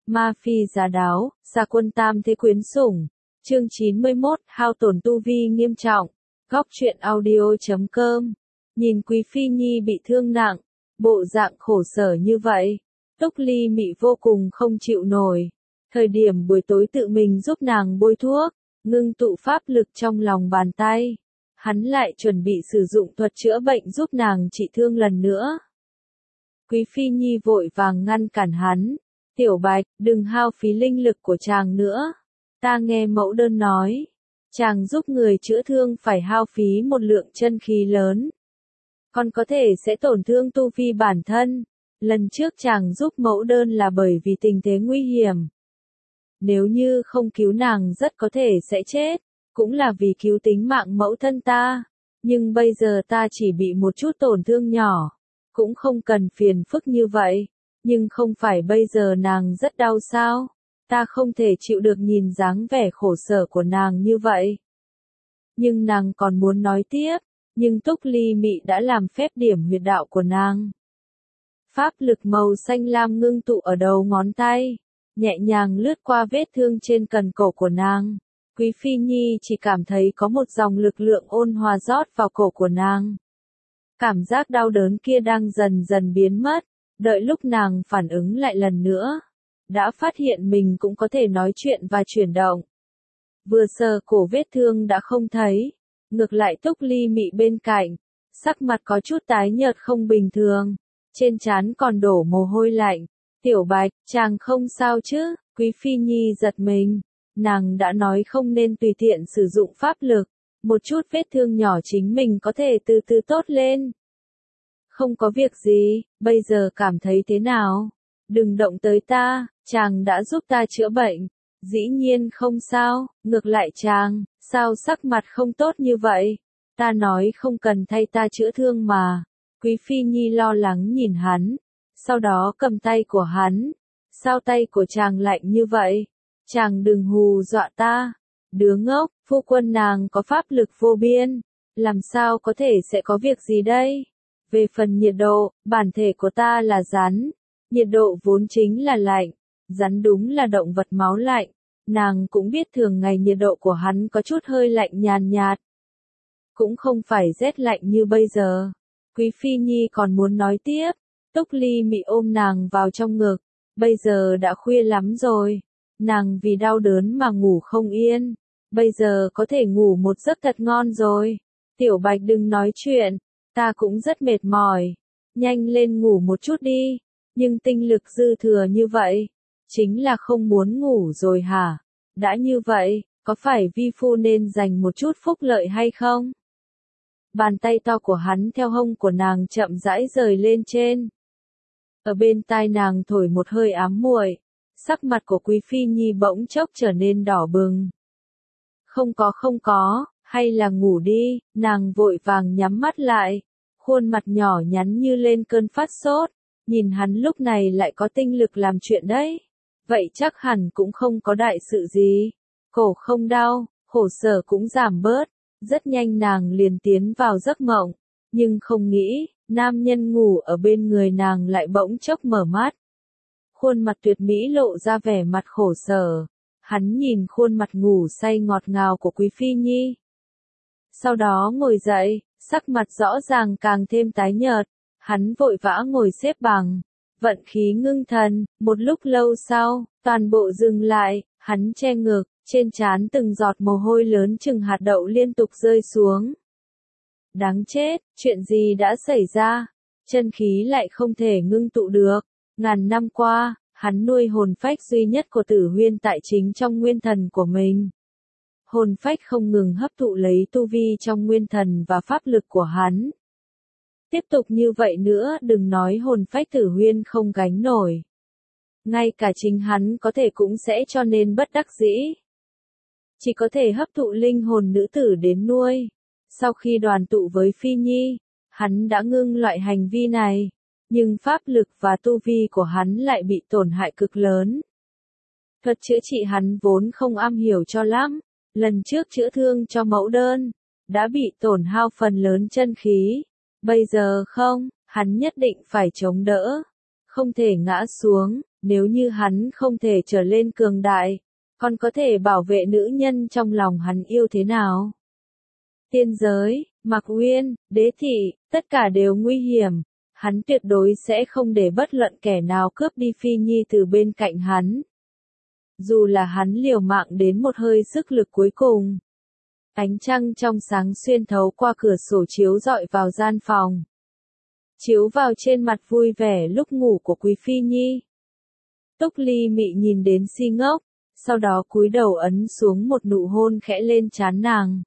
Ma phi giá đáo, gia quân tam thế quyến sủng. Chương 91, hao tổn tu vi nghiêm trọng. Góc truyện audio.com. Nhìn Quý Phi Nhi bị thương nặng, bộ dạng khổ sở như vậy, Túc Ly Mị vô cùng không chịu nổi. Thời điểm buổi tối tự mình giúp nàng bôi thuốc, ngưng tụ pháp lực trong lòng bàn tay. Hắn lại chuẩn bị sử dụng thuật chữa bệnh giúp nàng trị thương lần nữa. Quý Phi Nhi vội vàng ngăn cản hắn. Tiểu Bạch, đừng hao phí linh lực của chàng nữa. Ta nghe mẫu đơn nói, chàng giúp người chữa thương phải hao phí một lượng chân khí lớn. Còn có thể sẽ tổn thương tu vi bản thân. Lần trước chàng giúp mẫu đơn là bởi vì tình thế nguy hiểm. Nếu như không cứu nàng rất có thể sẽ chết, cũng là vì cứu tính mạng mẫu thân ta. Nhưng bây giờ ta chỉ bị một chút tổn thương nhỏ, cũng không cần phiền phức như vậy. Nhưng không phải bây giờ nàng rất đau sao? Ta không thể chịu được nhìn dáng vẻ khổ sở của nàng như vậy. Nhưng nàng còn muốn nói tiếp, nhưng Túc Ly Mị đã làm phép điểm huyệt đạo của nàng. Pháp lực màu xanh lam ngưng tụ ở đầu ngón tay, nhẹ nhàng lướt qua vết thương trên cần cổ của nàng. Quý Phi Nhi chỉ cảm thấy có một dòng lực lượng ôn hòa rót vào cổ của nàng. Cảm giác đau đớn kia đang dần dần biến mất, đợi lúc nàng phản ứng lại lần nữa, đã phát hiện mình cũng có thể nói chuyện và chuyển động. Vừa sờ cổ vết thương đã không thấy, ngược lại Túc Ly Mị bên cạnh, sắc mặt có chút tái nhợt không bình thường, trên trán còn đổ mồ hôi lạnh. Tiểu Bạch, chàng không sao chứ? Quý Phi Nhi giật mình, nàng đã nói không nên tùy tiện sử dụng pháp lực, một chút vết thương nhỏ chính mình có thể từ từ tốt lên. Không có việc gì, bây giờ cảm thấy thế nào? Đừng động tới ta, chàng đã giúp ta chữa bệnh. Dĩ nhiên không sao, ngược lại chàng, sao sắc mặt không tốt như vậy? Ta nói không cần thay ta chữa thương mà. Quý Phi Nhi lo lắng nhìn hắn, sau đó cầm tay của hắn. Sao tay của chàng lạnh như vậy? Chàng đừng hù dọa ta. Đứa ngốc, phu quân nàng có pháp lực vô biên, làm sao có thể sẽ có việc gì đây? Về phần nhiệt độ, bản thể của ta là rắn. Nhiệt độ vốn chính là lạnh. Rắn đúng là động vật máu lạnh. Nàng cũng biết thường ngày nhiệt độ của hắn có chút hơi lạnh nhàn nhạt. Cũng không phải rét lạnh như bây giờ. Quý Phi Nhi còn muốn nói tiếp. Túc Ly Mị ôm nàng vào trong ngực. Bây giờ đã khuya lắm rồi. Nàng vì đau đớn mà ngủ không yên. Bây giờ có thể ngủ một giấc thật ngon rồi. Tiểu Bạch đừng nói chuyện. Ta cũng rất mệt mỏi. Nhanh lên ngủ một chút đi. Nhưng tinh lực dư thừa như vậy, chính là không muốn ngủ rồi hả? Đã như vậy, có phải vi phu nên dành một chút phúc lợi hay không? Bàn tay to của hắn theo hông của nàng chậm rãi rời lên trên. Ở bên tai nàng thổi một hơi ám muội, sắc mặt của Quý Phi Nhi bỗng chốc trở nên đỏ bừng. Không có, hay là ngủ đi, nàng vội vàng nhắm mắt lại, khuôn mặt nhỏ nhắn như lên cơn phát sốt. Nhìn hắn lúc này lại có tinh lực làm chuyện đấy. Vậy chắc hẳn cũng không có đại sự gì. Cổ không đau, khổ sở cũng giảm bớt. Rất nhanh nàng liền tiến vào giấc mộng. Nhưng không nghĩ, nam nhân ngủ ở bên người nàng lại bỗng chốc mở mắt. Khuôn mặt tuyệt mỹ lộ ra vẻ mặt khổ sở. Hắn nhìn khuôn mặt ngủ say ngọt ngào của Quý Phi Nhi. Sau đó ngồi dậy, sắc mặt rõ ràng càng thêm tái nhợt. Hắn vội vã ngồi xếp bằng, vận khí ngưng thần, một lúc lâu sau, toàn bộ dừng lại, hắn che ngực, trên trán từng giọt mồ hôi lớn chừng hạt đậu liên tục rơi xuống. Đáng chết, chuyện gì đã xảy ra? Chân khí lại không thể ngưng tụ được. Ngàn năm qua, hắn nuôi hồn phách duy nhất của Tử Huyên tại chính trong nguyên thần của mình. Hồn phách không ngừng hấp thụ lấy tu vi trong nguyên thần và pháp lực của hắn. Tiếp tục như vậy nữa đừng nói hồn phách Tử Huyên không gánh nổi. Ngay cả chính hắn có thể cũng sẽ cho nên bất đắc dĩ. Chỉ có thể hấp thụ linh hồn nữ tử đến nuôi. Sau khi đoàn tụ với Phi Nhi, hắn đã ngưng loại hành vi này. Nhưng pháp lực và tu vi của hắn lại bị tổn hại cực lớn. Thuật chữa trị hắn vốn không am hiểu cho lắm. Lần trước chữa thương cho mẫu đơn, đã bị tổn hao phần lớn chân khí. Bây giờ không, hắn nhất định phải chống đỡ, không thể ngã xuống, Nếu như hắn không thể trở lên cường đại, còn có thể bảo vệ nữ nhân trong lòng hắn yêu thế nào? Tiên giới, Mạc Uyên, Đế Thị, tất cả đều nguy hiểm. Hắn tuyệt đối sẽ không để bất luận kẻ nào cướp đi Phi Nhi từ bên cạnh hắn. Dù là hắn liều mạng đến một hơi sức lực cuối cùng. Ánh trăng trong sáng xuyên thấu qua cửa sổ chiếu rọi vào gian phòng. Chiếu vào trên mặt vui vẻ lúc ngủ của Quý Phi Nhi. Túc Ly Mị nhìn đến si ngốc, sau đó cúi đầu ấn xuống một nụ hôn khẽ lên trán nàng.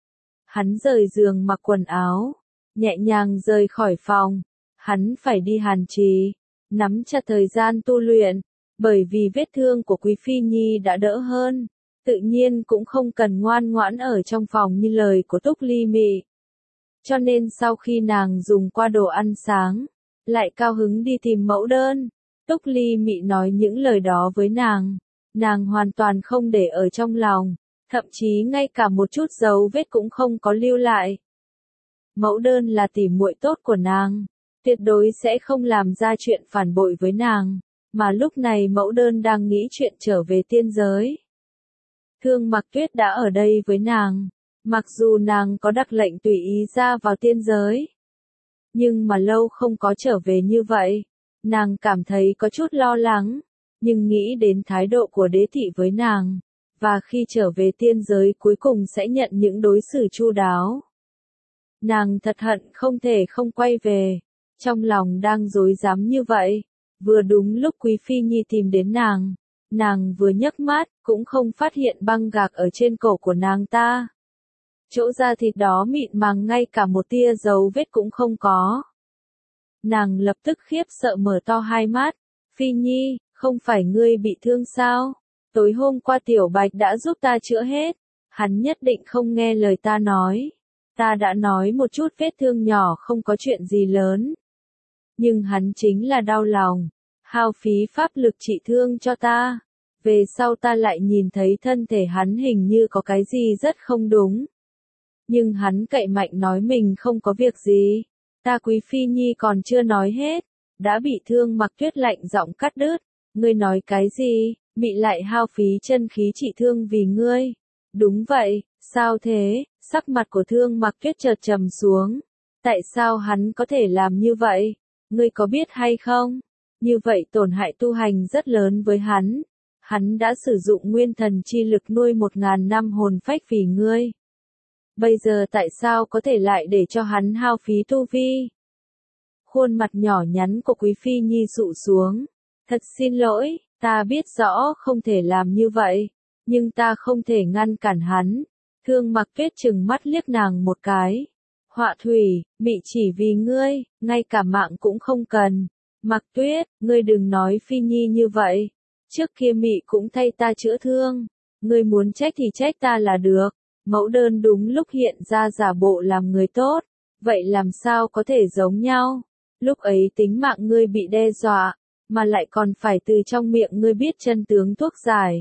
Hắn rời giường mặc quần áo, nhẹ nhàng rời khỏi phòng. Hắn phải đi Hàn Trì, nắm chặt thời gian tu luyện, bởi vì vết thương của Quý Phi Nhi đã đỡ hơn, tự nhiên cũng không cần ngoan ngoãn ở trong phòng như lời của Túc Ly Mị. Cho nên sau khi nàng dùng qua đồ ăn sáng, lại cao hứng đi tìm mẫu đơn, Túc Ly Mị nói những lời đó với nàng hoàn toàn không để ở trong lòng, thậm chí ngay cả một chút dấu vết cũng không có lưu lại. Mẫu đơn là tỉ muội tốt của nàng, tuyệt đối sẽ không làm ra chuyện phản bội với nàng, mà lúc này mẫu đơn đang nghĩ chuyện trở về tiên giới. Thương Mặc Tuyết đã ở đây với nàng, mặc dù nàng có đặc lệnh tùy ý ra vào tiên giới, nhưng mà lâu không có trở về như vậy, nàng cảm thấy có chút lo lắng, nhưng nghĩ đến thái độ của Đế Thị với nàng, và khi trở về tiên giới cuối cùng sẽ nhận những đối xử chu đáo. Nàng thật hận không thể không quay về, trong lòng đang rối rắm như vậy, vừa đúng lúc Quý Phi Nhi tìm đến nàng vừa nhấc mắt, cũng không phát hiện băng gạc ở trên cổ của nàng ta. Chỗ da thịt đó mịn màng ngay cả một tia dấu vết cũng không có. Nàng lập tức khiếp sợ mở to hai mắt, Phi Nhi, không phải ngươi bị thương sao? Tối hôm qua Tiểu Bạch đã giúp ta chữa hết, hắn nhất định không nghe lời ta nói. Ta đã nói một chút vết thương nhỏ không có chuyện gì lớn. Nhưng hắn chính là đau lòng, hao phí pháp lực trị thương cho ta. Về sau ta lại nhìn thấy thân thể hắn hình như có cái gì rất không đúng. Nhưng hắn cậy mạnh nói mình không có việc gì. Ta Quý Phi Nhi còn chưa nói hết, đã bị Thương Mặc Tuyết lạnh giọng cắt đứt. Ngươi nói cái gì, Mị lại hao phí chân khí trị thương vì ngươi. Đúng vậy, sao thế? Sắc mặt của Thương Mặc Tuyết chợt trầm xuống. Tại sao hắn có thể làm như vậy? Ngươi có biết hay không? Như vậy tổn hại tu hành rất lớn với hắn. Hắn đã sử dụng nguyên thần chi lực nuôi 1000 năm hồn phách vì ngươi. Bây giờ tại sao có thể lại để cho hắn hao phí tu vi? Khuôn mặt nhỏ nhắn của Quý Phi Nhi dụ xuống. Thật xin lỗi, ta biết rõ không thể làm như vậy, nhưng ta không thể ngăn cản hắn. Thương Mặc Tuyết trừng mắt liếc nàng một cái. Họa thủy, Mị chỉ vì ngươi, ngay cả mạng cũng không cần. Mặc Tuyết, ngươi đừng nói Phi Nhi như vậy. Trước kia Mị cũng thay ta chữa thương. Ngươi muốn trách thì trách ta là được. Mẫu đơn đúng lúc hiện ra giả bộ làm người tốt. Vậy làm sao có thể giống nhau? Lúc ấy tính mạng ngươi bị đe dọa, mà lại còn phải từ trong miệng ngươi biết chân tướng thuốc giải.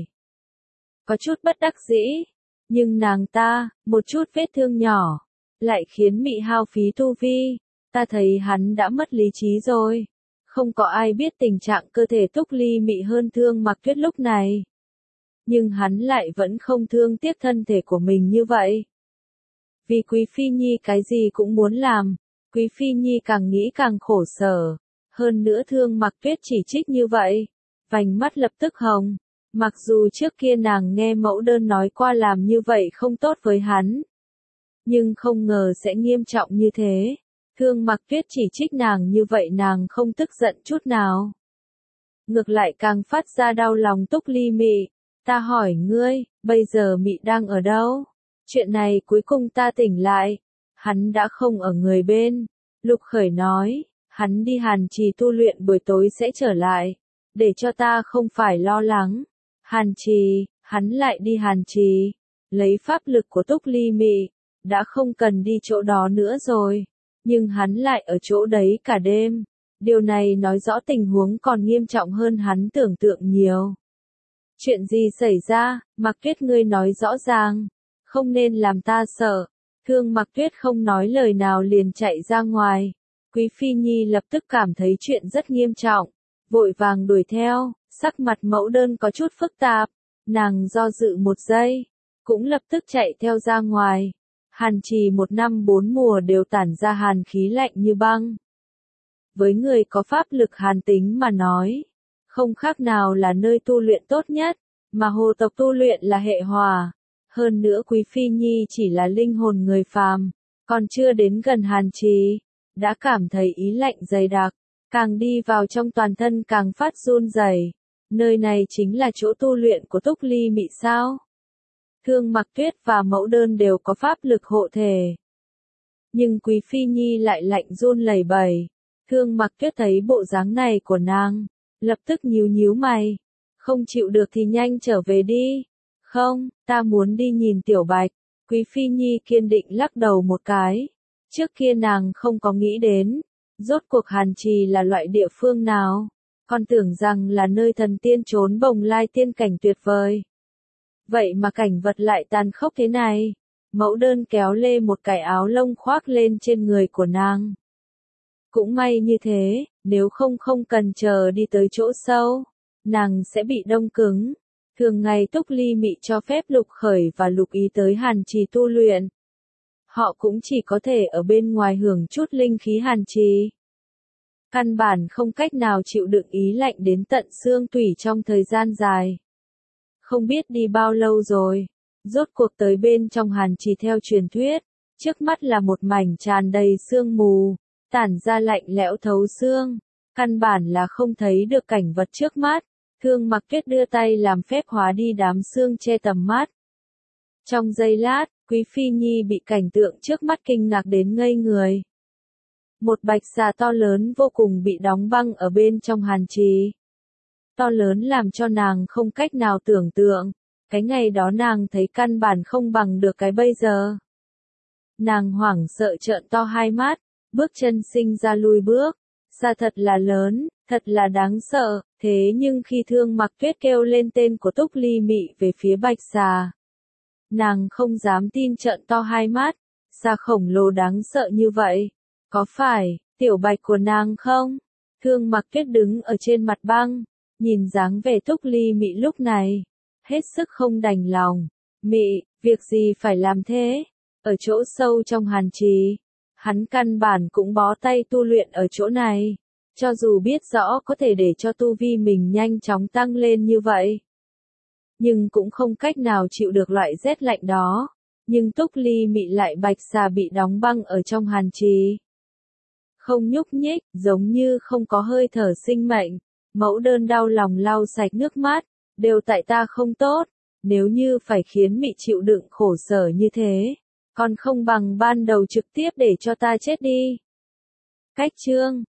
Có chút bất đắc dĩ. Nhưng nàng ta, một chút vết thương nhỏ, lại khiến Mị hao phí tu vi. Ta thấy hắn đã mất lý trí rồi. Không có ai biết tình trạng cơ thể Túc Ly Mị hơn Thương Mặc Tuyết lúc này. Nhưng hắn lại vẫn không thương tiếc thân thể của mình như vậy. Vì Quý Phi Nhi cái gì cũng muốn làm, Quý Phi Nhi càng nghĩ càng khổ sở. Hơn nữa Thương Mặc Tuyết chỉ trích như vậy, vành mắt lập tức hồng. Mặc dù trước kia nàng nghe mẫu đơn nói qua làm như vậy không tốt với hắn, nhưng không ngờ sẽ nghiêm trọng như thế. Thương Mặc Tuyết chỉ trích nàng như vậy nàng không tức giận chút nào. Ngược lại càng phát ra đau lòng Túc Ly Mị. Ta hỏi ngươi, bây giờ Mị đang ở đâu? Chuyện này cuối cùng ta tỉnh lại. Hắn đã không ở người bên. Lục Khởi nói, hắn đi Hàn Trì tu luyện buổi tối sẽ trở lại. Để cho ta không phải lo lắng. Hàn Trì, hắn lại đi Hàn Trì. Lấy pháp lực của Túc Ly Mị, đã không cần đi chỗ đó nữa rồi. Nhưng hắn lại ở chỗ đấy cả đêm. Điều này nói rõ tình huống còn nghiêm trọng hơn hắn tưởng tượng nhiều. Chuyện gì xảy ra, Mặc Tuyết ngươi nói rõ ràng. Không nên làm ta sợ. Thương Mặc Tuyết không nói lời nào liền chạy ra ngoài. Quý Phi Nhi lập tức cảm thấy chuyện rất nghiêm trọng. vội vàng đuổi theo, sắc mặt mẫu đơn có chút phức tạp, nàng do dự một giây, cũng lập tức chạy theo ra ngoài. Hàn Trì 1 năm 4 mùa đều tản ra hàn khí lạnh như băng. Với người có pháp lực hàn tính mà nói, không khác nào là nơi tu luyện tốt nhất, mà hồ tộc tu luyện là hệ hỏa. Hơn nữa Quý Phi Nhi chỉ là linh hồn người phàm, còn chưa đến gần Hàn Trì, đã cảm thấy ý lạnh dày đặc, càng đi vào trong toàn thân càng phát run rẩy. Nơi này chính là chỗ tu luyện của Túc Ly Mị sao? Thương Mặc Tuyết và Mẫu Đơn đều có pháp lực hộ thể. Nhưng Quý Phi Nhi lại lạnh run lẩy bẩy. Thương Mặc Tuyết thấy bộ dáng này của nàng, lập tức nhíu nhíu mày. Không chịu được thì nhanh trở về đi. Không, ta muốn đi nhìn Tiểu Bạch. Quý Phi Nhi kiên định lắc đầu một cái. Trước kia nàng không có nghĩ đến, rốt cuộc Hàn Trì là loại địa phương nào, còn tưởng rằng là nơi thần tiên trốn bồng lai tiên cảnh tuyệt vời. Vậy mà cảnh vật lại tàn khốc thế này. Mẫu Đơn kéo lê một cái áo lông khoác lên trên người của nàng. Cũng may như thế, nếu không cần chờ đi tới chỗ sâu, nàng sẽ bị đông cứng. Thường ngày Túc Ly Mị cho phép Lục Khởi và Lục Ý tới Hàn Trì tu luyện. Họ cũng chỉ có thể ở bên ngoài hưởng chút linh khí Hàn Trì. Căn bản không cách nào chịu đựng ý lạnh đến tận xương tủy trong thời gian dài. Không biết đi bao lâu rồi, rốt cuộc tới bên trong Hàn Trì theo truyền thuyết, trước mắt là một mảnh tràn đầy sương mù, tản ra lạnh lẽo thấu xương, căn bản là không thấy được cảnh vật trước mắt. Thương Mặc Tuyết đưa tay làm phép hóa đi đám sương che tầm mắt. Trong giây lát, Quý Phi Nhi bị cảnh tượng trước mắt kinh ngạc đến ngây người. Một bạch xà to lớn vô cùng bị đóng băng ở bên trong Hàn Trì. To lớn làm cho nàng không cách nào tưởng tượng, cái ngày đó nàng thấy căn bản không bằng được cái bây giờ. Nàng hoảng sợ trợn to hai mắt, bước chân sinh ra lùi bước. Xà thật là lớn, thật là đáng sợ, thế nhưng khi Thương Mặc Tuyết kêu lên tên của Túc Ly Mị về phía bạch xà, nàng không dám tin trợn to hai mắt, xà khổng lồ đáng sợ như vậy, có phải Tiểu Bạch của nàng không? Thương Mặc Tuyết đứng ở trên mặt băng, nhìn dáng vẻ Túc Ly Mị lúc này, hết sức không đành lòng. Mị, việc gì phải làm thế? Ở chỗ sâu trong Hàn Trì, hắn căn bản cũng bó tay tu luyện ở chỗ này, cho dù biết rõ có thể để cho tu vi mình nhanh chóng tăng lên như vậy, nhưng cũng không cách nào chịu được loại rét lạnh đó. Nhưng Túc Ly Mị lại bạch xà bị đóng băng ở trong Hàn Trì, không nhúc nhích, giống như không có hơi thở sinh mệnh. Mẫu Đơn đau lòng lau sạch nước mắt, đều tại ta không tốt, nếu như phải khiến Mị chịu đựng khổ sở như thế, còn không bằng ban đầu trực tiếp để cho ta chết đi. Cách chương